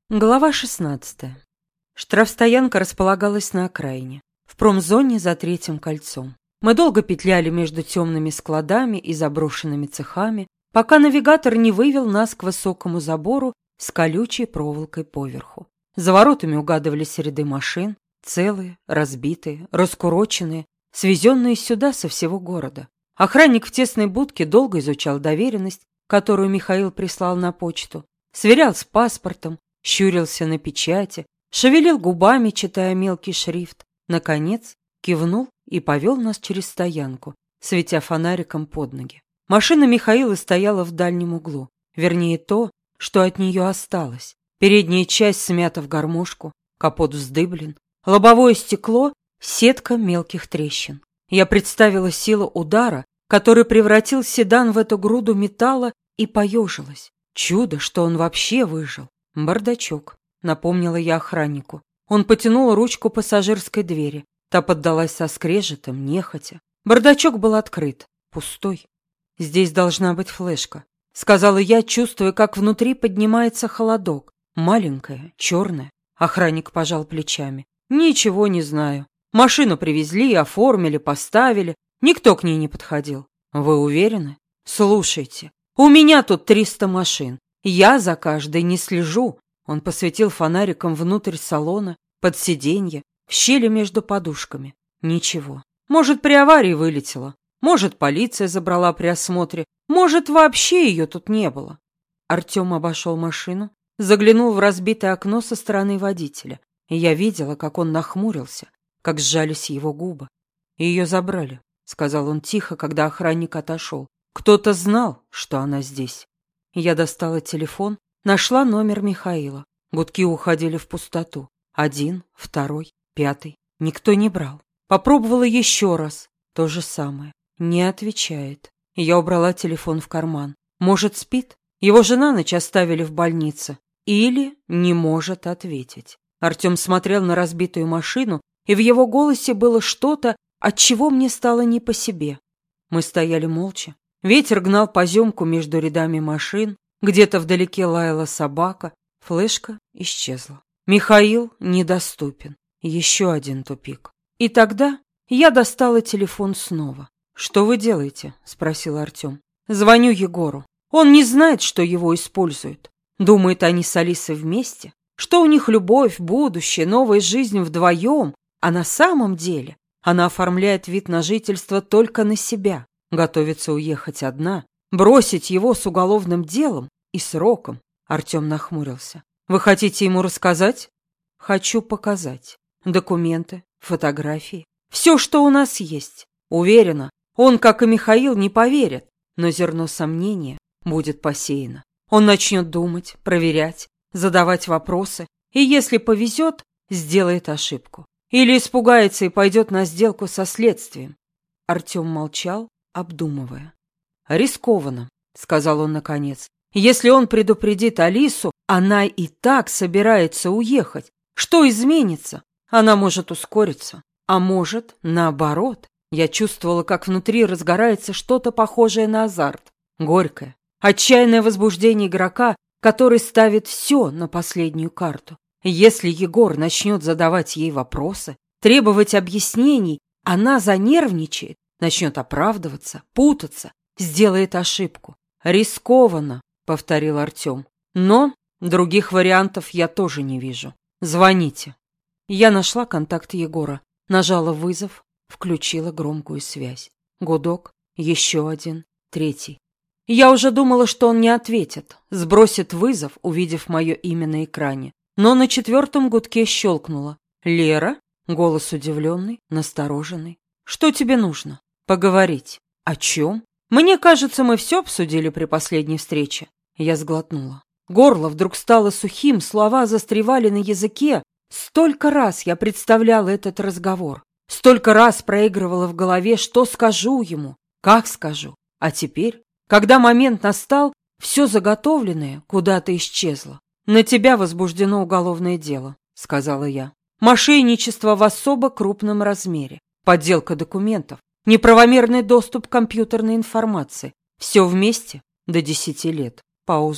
Глава 16. Штрафстоянка располагалась на окраине, в промзоне за третьим кольцом. Мы долго петляли между темными складами и заброшенными цехами, пока навигатор не вывел нас к высокому забору с колючей проволокой поверху. За воротами угадывались ряды машин, целые, разбитые, раскуроченные, свезенные сюда со всего города. Охранник в тесной будке долго изучал доверенность, которую Михаил прислал на почту, сверял с паспортом, щурился на печати, шевелил губами, читая мелкий шрифт. Наконец, кивнул и повел нас через стоянку, светя фонариком под ноги. Машина Михаила стояла в дальнем углу, вернее то, что от нее осталось. Передняя часть смята в гармошку, капот вздыблен, лобовое стекло — сетка мелких трещин. Я представила силу удара, который превратил седан в эту груду металла, и поежилась. Чудо, что он вообще выжил. «Бардачок», — напомнила я охраннику. Он потянул ручку пассажирской двери. Та поддалась со скрежетом, нехотя. Бардачок был открыт, пустой. «Здесь должна быть флешка», — сказала я, чувствуя, как внутри поднимается холодок. Маленькая, черная. Охранник пожал плечами. «Ничего не знаю. Машину привезли, оформили, поставили. Никто к ней не подходил». «Вы уверены?» «Слушайте, у меня тут 300 машин. Я за каждой не слежу». Он посветил фонариком внутрь салона, под сиденье, в щели между подушками. Ничего. Может, при аварии вылетела. Может, полиция забрала при осмотре. Может, вообще ее тут не было. Артем обошел машину, заглянул в разбитое окно со стороны водителя. И я видела, как он нахмурился, как сжались его губы. «Ее забрали», — сказал он тихо, когда охранник отошел. «Кто-то знал, что она здесь». Я достала телефон, нашла номер Михаила. Гудки уходили в пустоту. 1, 2, 5. Никто не брал. Попробовала еще раз. То же самое. Не отвечает. Я убрала телефон в карман. Может, спит? Его же на ночь оставили в больнице. Или не может ответить. Артем смотрел на разбитую машину, и в его голосе было что-то, от чего мне стало не по себе. Мы стояли молча. Ветер гнал поземку между рядами машин, где-то вдалеке лаяла собака, флешка исчезла. Михаил недоступен. Еще один тупик. И тогда я достала телефон снова. «Что вы делаете?» – спросил Артем. «Звоню Егору. Он не знает, что его используют. Думает, они с Алисой вместе, что у них любовь, будущее, новая жизнь вдвоем, а на самом деле она оформляет вид на жительство только на себя. Готовится уехать одна, бросить его с уголовным делом и сроком». Артем нахмурился. «Вы хотите ему рассказать?» «Хочу показать. Документы, фотографии. Все, что у нас есть. Уверена, он, как и Михаил, не поверит, но зерно сомнения будет посеяно. Он начнет думать, проверять, задавать вопросы, и, если повезет, сделает ошибку. Или испугается и пойдет на сделку со следствием». Артем молчал, обдумывая. «Рискованно», — сказал он наконец. «Если он предупредит Алису, она и так собирается уехать. Что изменится? Она может ускориться. А может, наоборот». Я чувствовала, как внутри разгорается что-то похожее на азарт. Горькое, отчаянное возбуждение игрока, который ставит все на последнюю карту. Если Егор начнет задавать ей вопросы, требовать объяснений, она занервничает, начнет оправдываться, путаться, сделает ошибку. «Рискованно», — повторил Артем. «Но других вариантов я тоже не вижу. Звоните». Я нашла контакт Егора, нажала вызов, включила громкую связь. Гудок, еще один, третий. Я уже думала, что он не ответит, сбросит вызов, увидев мое имя на экране. Но на 4-м гудке щелкнуло. «Лера?» — голос удивленный, настороженный. «Что тебе нужно?» «Поговорить». «О чем?» «Мне кажется, мы все обсудили при последней встрече». Я сглотнула. Горло вдруг стало сухим, слова застревали на языке. Столько раз я представляла этот разговор. Столько раз проигрывала в голове, что скажу ему, как скажу. А теперь, когда момент настал, все заготовленное куда-то исчезло. «На тебя возбуждено уголовное дело», — сказала я. «Мошенничество в особо крупном размере, подделка документов, неправомерный доступ к компьютерной информации. Все вместе до 10 лет». Пауза.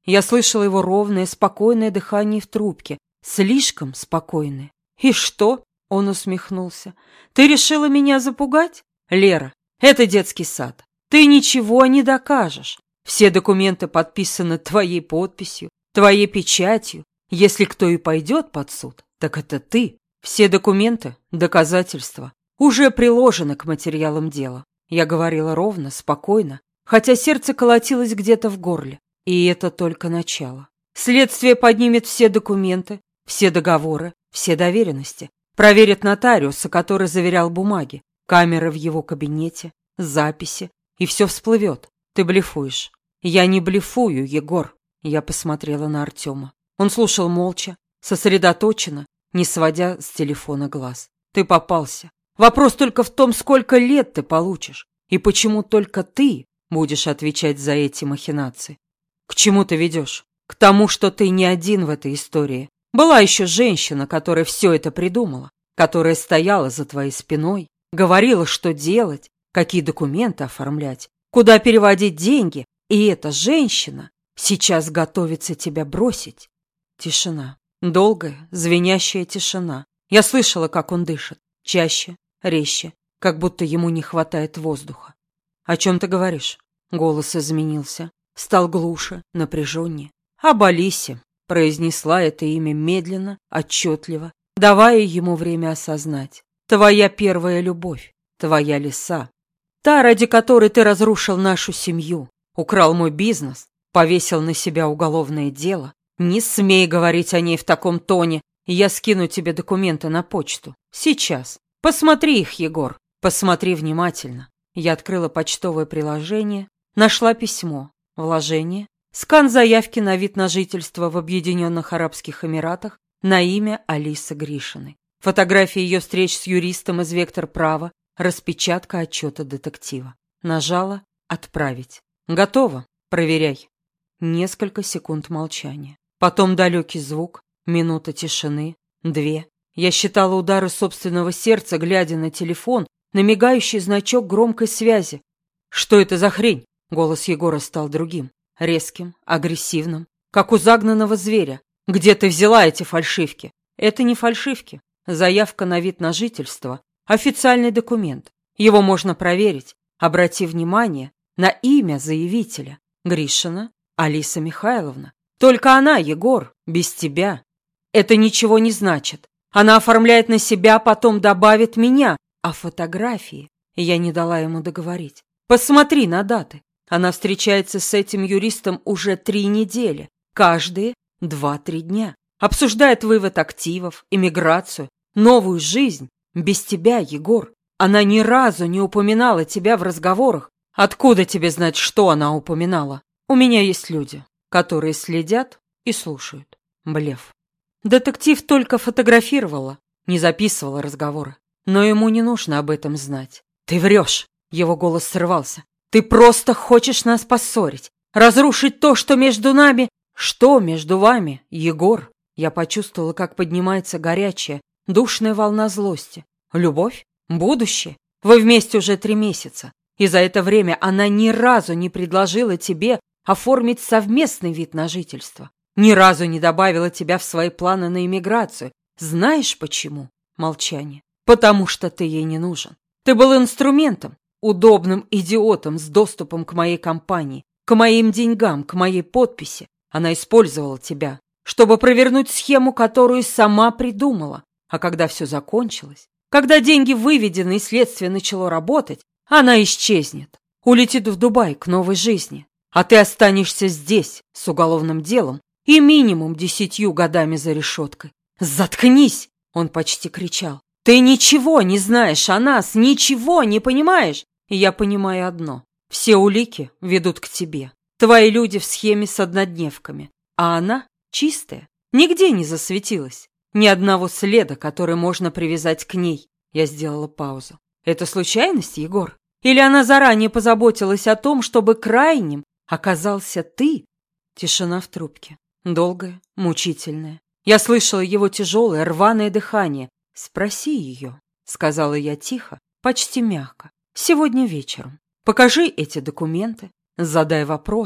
Я слышала его ровное, спокойное дыхание в трубке. Слишком спокойное. «И что?» — он усмехнулся. «Ты решила меня запугать? Лера, это детский сад. Ты ничего не докажешь. Все документы подписаны твоей подписью, твоей печатью. Если кто и пойдет под суд, так это ты. Все документы, доказательства уже приложены к материалам дела». Я говорила ровно, спокойно, хотя сердце колотилось где-то в горле. И это только начало. Следствие поднимет все документы, все договоры, все доверенности. Проверит нотариуса, который заверял бумаги, камеры в его кабинете, записи, и все всплывет. Ты блефуешь. Я не блефую, Егор. Я посмотрела на Артема. Он слушал молча, сосредоточенно, не сводя с телефона глаз. Ты попался. Вопрос только в том, сколько лет ты получишь, и почему только ты будешь отвечать за эти махинации. К чему ты ведешь? К тому, что ты не один в этой истории. Была еще женщина, которая все это придумала, которая стояла за твоей спиной, говорила, что делать, какие документы оформлять, куда переводить деньги, и эта женщина сейчас готовится тебя бросить. Тишина. Долгая, звенящая тишина. Я слышала, как он дышит. Чаще, резче, как будто ему не хватает воздуха. «О чем ты говоришь?» Голос изменился, стал глуше, напряженнее. «Об Алисе», — произнесла это имя медленно, отчетливо, давая ему время осознать. «Твоя первая любовь, твоя лиса. Та, ради которой ты разрушил нашу семью, украл мой бизнес, повесил на себя уголовное дело. Не смей говорить о ней в таком тоне, я скину тебе документы на почту. Сейчас. Посмотри их, Егор, посмотри внимательно». Я открыла почтовое приложение, нашла письмо, вложение, скан заявки на вид на жительство в Объединенных Арабских Эмиратах на имя Алисы Гришиной. Фотографии ее встреч с юристом из «Вектор права», распечатка отчета детектива. Нажала «Отправить». «Готово. Проверяй». Несколько секунд молчания. Потом далекий звук, минута тишины, 2. Я считала удары собственного сердца, глядя на телефон, на мигающий значок громкой связи. «Что это за хрень?» Голос Егора стал другим, резким, агрессивным, как у загнанного зверя. «Где ты взяла эти фальшивки?» «Это не фальшивки. Заявка на вид на жительство. Официальный документ. Его можно проверить. Обрати внимание на имя заявителя. Гришина Алиса Михайловна. Только она, Егор, без тебя. Это ничего не значит. Она оформляет на себя, потом добавит меня. А фотографии?» Я не дала ему договорить. «Посмотри на даты. Она встречается с этим юристом уже 3 недели. Каждые 2-3 дня. Обсуждает вывод активов, иммиграцию, новую жизнь. Без тебя, Егор. Она ни разу не упоминала тебя в разговорах. Откуда тебе знать, что она упоминала? У меня есть люди, которые следят и слушают». Блеф. Детектив только фотографировала, не записывала разговоры. Но ему не нужно об этом знать. «Ты врешь!» Его голос срывался. «Ты просто хочешь нас поссорить, разрушить то, что между нами...» «Что между вами, Егор?» Я почувствовала, как поднимается горячая, душная волна злости. «Любовь? Будущее? Вы вместе уже 3 месяца. И за это время она ни разу не предложила тебе оформить совместный вид на жительство. Ни разу не добавила тебя в свои планы на иммиграцию. Знаешь почему?» Молчание. «Потому что ты ей не нужен. Ты был инструментом, удобным идиотом с доступом к моей компании, к моим деньгам, к моей подписи. Она использовала тебя, чтобы провернуть схему, которую сама придумала. А когда все закончилось, когда деньги выведены и следствие начало работать, она исчезнет, улетит в Дубай к новой жизни. А ты останешься здесь с уголовным делом и минимум 10 годами за решеткой. Заткнись!» Он почти кричал. «Ты ничего не знаешь о нас, ничего не понимаешь!» И я понимаю одно. Все улики ведут к тебе. Твои люди в схеме с однодневками. А она чистая, нигде не засветилась. Ни одного следа, который можно привязать к ней. Я сделала паузу. Это случайность, Егор? Или она заранее позаботилась о том, чтобы крайним оказался ты? Тишина в трубке. Долгая, мучительная. Я слышала его тяжелое, рваное дыхание. «Спроси ее», — сказала я тихо, почти мягко. «Сегодня вечером. Покажи эти документы, задай вопросы.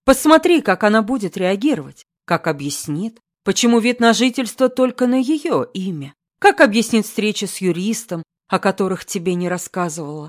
Посмотри, как она будет реагировать, как объяснит, почему вид на жительство только на ее имя, как объяснит встречи с юристом, о которых тебе не рассказывала.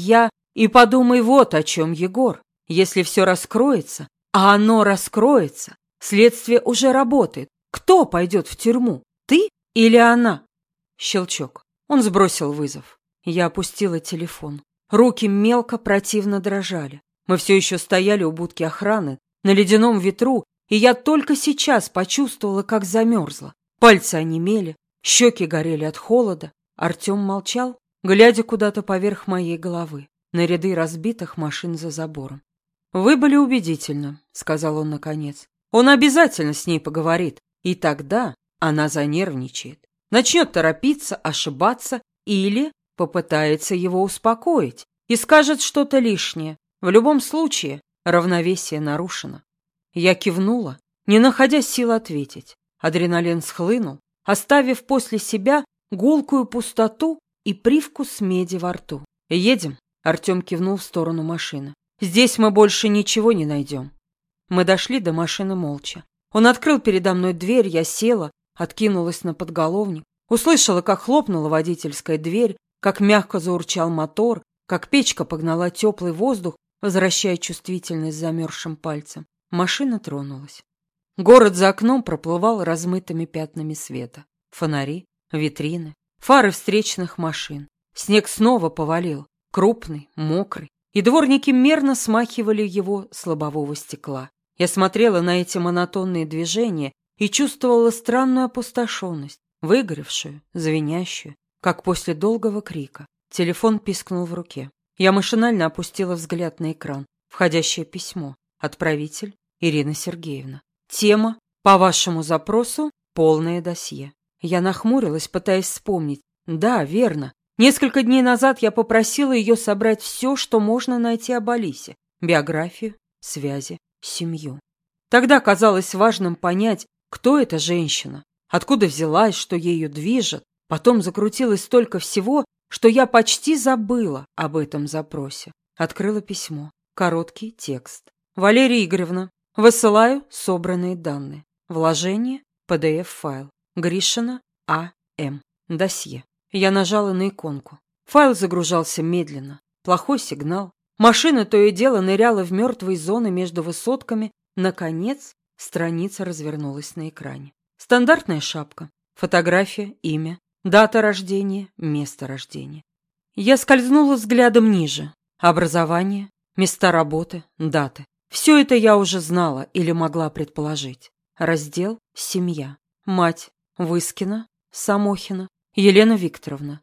И подумай вот о чем, Егор. Если все раскроется, а оно раскроется, следствие уже работает. Кто пойдет в тюрьму, ты или она? Щелчок. Он сбросил вызов. Я опустила телефон. Руки мелко противно дрожали. Мы все еще стояли у будки охраны, на ледяном ветру, и я только сейчас почувствовала, как замерзла. Пальцы онемели, щеки горели от холода. Артем молчал, глядя куда-то поверх моей головы, на ряды разбитых машин за забором. «Вы были убедительны», — сказал он наконец. «Он обязательно с ней поговорит, и тогда она занервничает, начнет торопиться, ошибаться или попытается его успокоить и скажет что-то лишнее. В любом случае равновесие нарушено». Я кивнула, не находя сил ответить. Адреналин схлынул, оставив после себя гулкую пустоту и привкус меди во рту. «Едем?» — Артем кивнул в сторону машины. «Здесь мы больше ничего не найдем». Мы дошли до машины молча. Он открыл передо мной дверь, я села, откинулась на подголовник, услышала, как хлопнула водительская дверь, как мягко заурчал мотор, как печка погнала теплый воздух, возвращая чувствительность замерзшим пальцем. Машина тронулась. Город за окном проплывал размытыми пятнами света. Фонари, витрины, фары встречных машин. Снег снова повалил, крупный, мокрый, и дворники мерно смахивали его с лобового стекла. Я смотрела на эти монотонные движения и чувствовала странную опустошенность, выгоревшую, звенящую, как после долгого крика. Телефон пискнул в руке. Я машинально опустила взгляд на экран. Входящее письмо. Отправитель Ирина Сергеевна. Тема: по вашему запросу полное досье. Я нахмурилась, пытаясь вспомнить. Да, верно. Несколько дней назад я попросила ее собрать все, что можно найти об Алисе. Биографию, связи, семью. Тогда казалось важным понять, кто эта женщина, откуда взялась, что ею движет. Потом закрутилось столько всего, что я почти забыла об этом запросе. Открыла письмо. Короткий текст. «Валерия Игоревна, высылаю собранные данные. Вложение – PDF-файл. Гришина А.М. Досье». Я нажала на иконку. Файл загружался медленно. Плохой сигнал. Машина то и дело ныряла в мертвые зоны между высотками. Наконец, страница развернулась на экране. Стандартная шапка. Фотография, имя, дата рождения, место рождения. Я скользнула взглядом ниже. Образование, места работы, даты. Все это я уже знала или могла предположить. Раздел «Семья». Мать Выскина, Самохина, Елена Викторовна.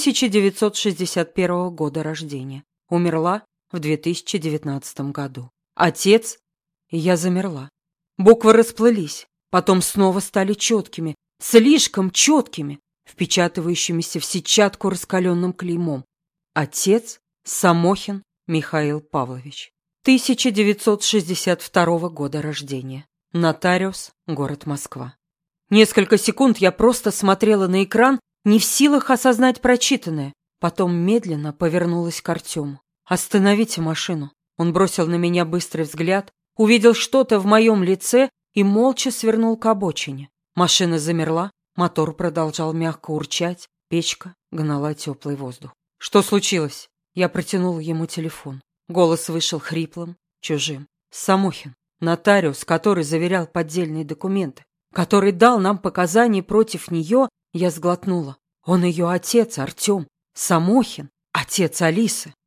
1961 года рождения. Умерла в 2019 году. Отец... Я замерла. Буквы расплылись, потом снова стали четкими, слишком четкими, впечатывающимися в сетчатку раскаленным клеймом. Отец Самохин Михаил Павлович. 1962 года рождения. Нотариус, город Москва. Несколько секунд я просто смотрела на экран, не в силах осознать прочитанное. Потом медленно повернулась к Артему. «Остановите машину». Он бросил на меня быстрый взгляд, увидел что-то в моем лице и молча свернул к обочине. Машина замерла, мотор продолжал мягко урчать, печка гнала теплый воздух. «Что случилось?» Я протянул ему телефон. Голос вышел хриплым, чужим. «Самохин, нотариус, который заверял поддельные документы, который дал нам показания против нее». Я сглотнула. Он ее отец, Артем. Самохин, отец Алисы.